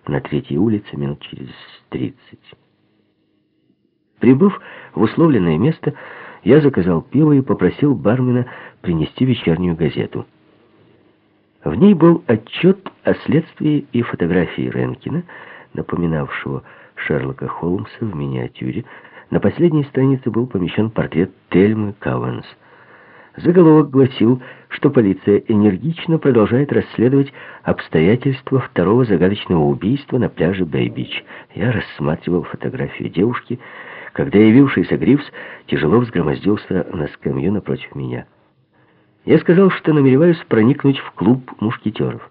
на третьей улице минут через 30. Прибыв в условленное место, я заказал пиво и попросил бармена принести вечернюю газету. В ней был отчет о следствии и фотографии Ренкина, напоминавшего Шерлока Холмса в миниатюре. На последней странице был помещен портрет Тельмы Кауэнс. Заголовок гласил, что полиция энергично продолжает расследовать обстоятельства второго загадочного убийства на пляже Бэй-Бич. Я рассматривал фотографию девушки, когда явившийся Гривс тяжело взгромоздился на скамью напротив меня. Я сказал, что намереваюсь проникнуть в клуб мушкетеров.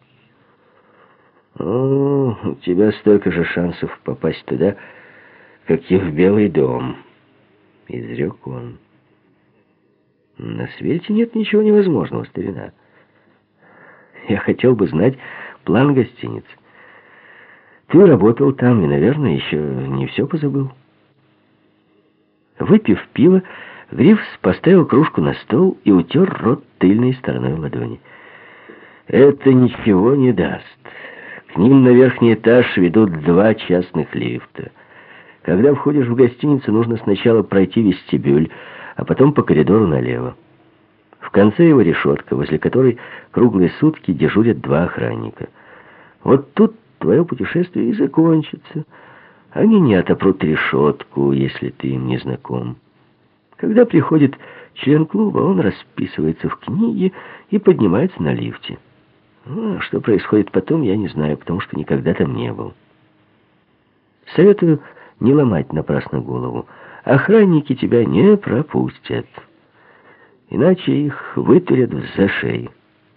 «О, у тебя столько же шансов попасть туда, как и в Белый дом», — изрек он. «На свете нет ничего невозможного, старина. Я хотел бы знать план гостиницы. Ты работал там и, наверное, еще не все позабыл». Выпив пиво, Гривс поставил кружку на стол и утер рот тыльной стороной ладони. «Это ничего не даст. К ним на верхний этаж ведут 2 частных лифта. Когда входишь в гостиницу, нужно сначала пройти вестибюль, а потом по коридору налево. В конце его решетка, возле которой круглые сутки дежурят 2 охранника. Вот тут твое путешествие и закончится. Они не отопрут решетку, если ты им не знаком. Когда приходит член клуба, он расписывается в книге и поднимается на лифте. Ну, что происходит потом, я не знаю, потому что никогда там не был. Советую не ломать напрасно голову. Охранники тебя не пропустят. Иначе их вытурят в зашей.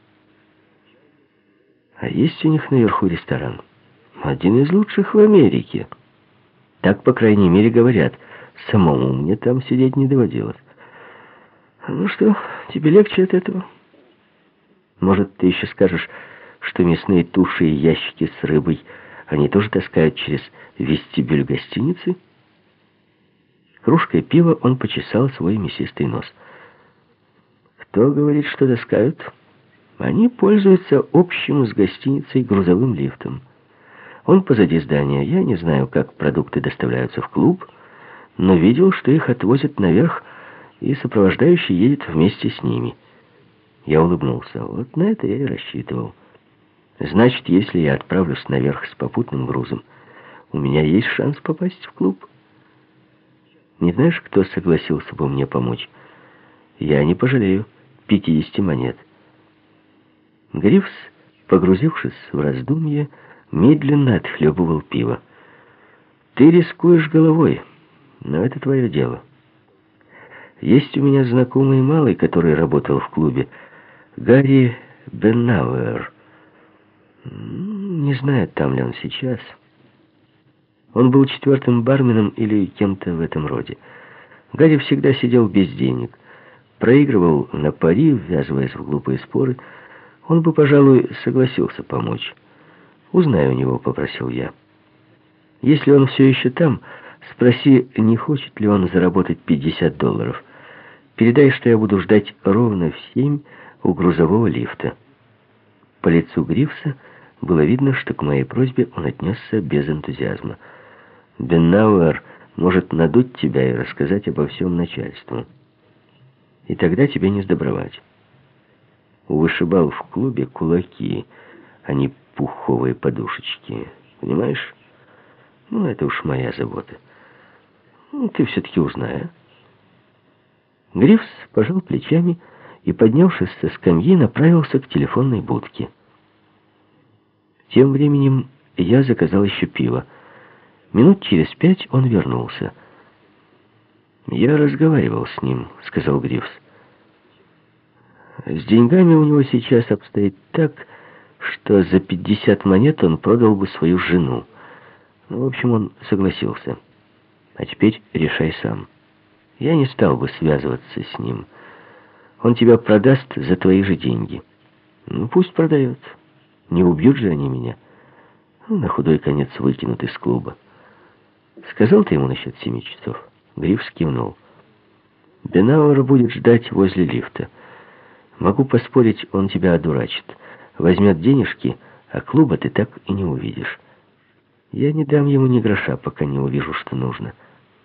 А есть у них наверху ресторан. Один из лучших в Америке. Так, по крайней мере, говорят. Самому мне там сидеть не доводилось. Ну что, тебе легче от этого? Может, ты еще скажешь, что мясные туши и ящики с рыбой они тоже таскают через вестибюль гостиницы? Кружкой пива он почесал свой мясистый нос. Кто говорит, что таскают? Они пользуются общим с гостиницей грузовым лифтом. Он позади здания. Я не знаю, как продукты доставляются в клуб, но видел, что их отвозят наверх, и сопровождающий едет вместе с ними. Я улыбнулся. Вот на это я и рассчитывал. Значит, если я отправлюсь наверх с попутным грузом, у меня есть шанс попасть в клуб. Не знаешь, кто согласился бы мне помочь? Я не пожалею 50 монет. Гривс, погрузившись в раздумье, медленно отхлебывал пиво. Ты рискуешь головой, но это твое дело. Есть у меня знакомый малый, который работал в клубе, Гарри Беннауэр. Не знаю, там ли он сейчас. Он был 4-м барменом или кем-то в этом роде. Гарри всегда сидел без денег, проигрывал на пари, ввязываясь в глупые споры. Он бы, пожалуй, согласился помочь. «Узнай у него», — попросил я. «Если он все еще там, спроси, не хочет ли он заработать $50. Передай, что я буду ждать ровно в 7 у грузового лифта». По лицу Гривса было видно, что к моей просьбе он отнесся без энтузиазма. «Беннауэр может надуть тебя и рассказать обо всем начальству. И тогда тебе не сдобровать. У вышибал в клубе кулаки, а не пуховые подушечки. Понимаешь? Ну, это уж моя забота. Ну, ты все-таки узнай, а?» Гривс пожал плечами и, поднявшись со скамьи, направился к телефонной будке. Тем временем я заказал еще пиво. Минут через 5 он вернулся. «Я разговаривал с ним», — сказал Гривс. «С деньгами у него сейчас обстоит так, что за 50 монет он продал бы свою жену. Ну, в общем, он согласился. А теперь решай сам. Я не стал бы связываться с ним. Он тебя продаст за твои же деньги. Ну, пусть продает. Не убьют же они меня. Ну, на худой конец выкинут из клуба». «Сказал ты ему насчет 7 часов?» Гривс кивнул. «Бенауэр будет ждать возле лифта. Могу поспорить, он тебя одурачит. Возьмет денежки, а клуба ты так и не увидишь». Я не дам ему ни гроша, пока не увижу, что нужно.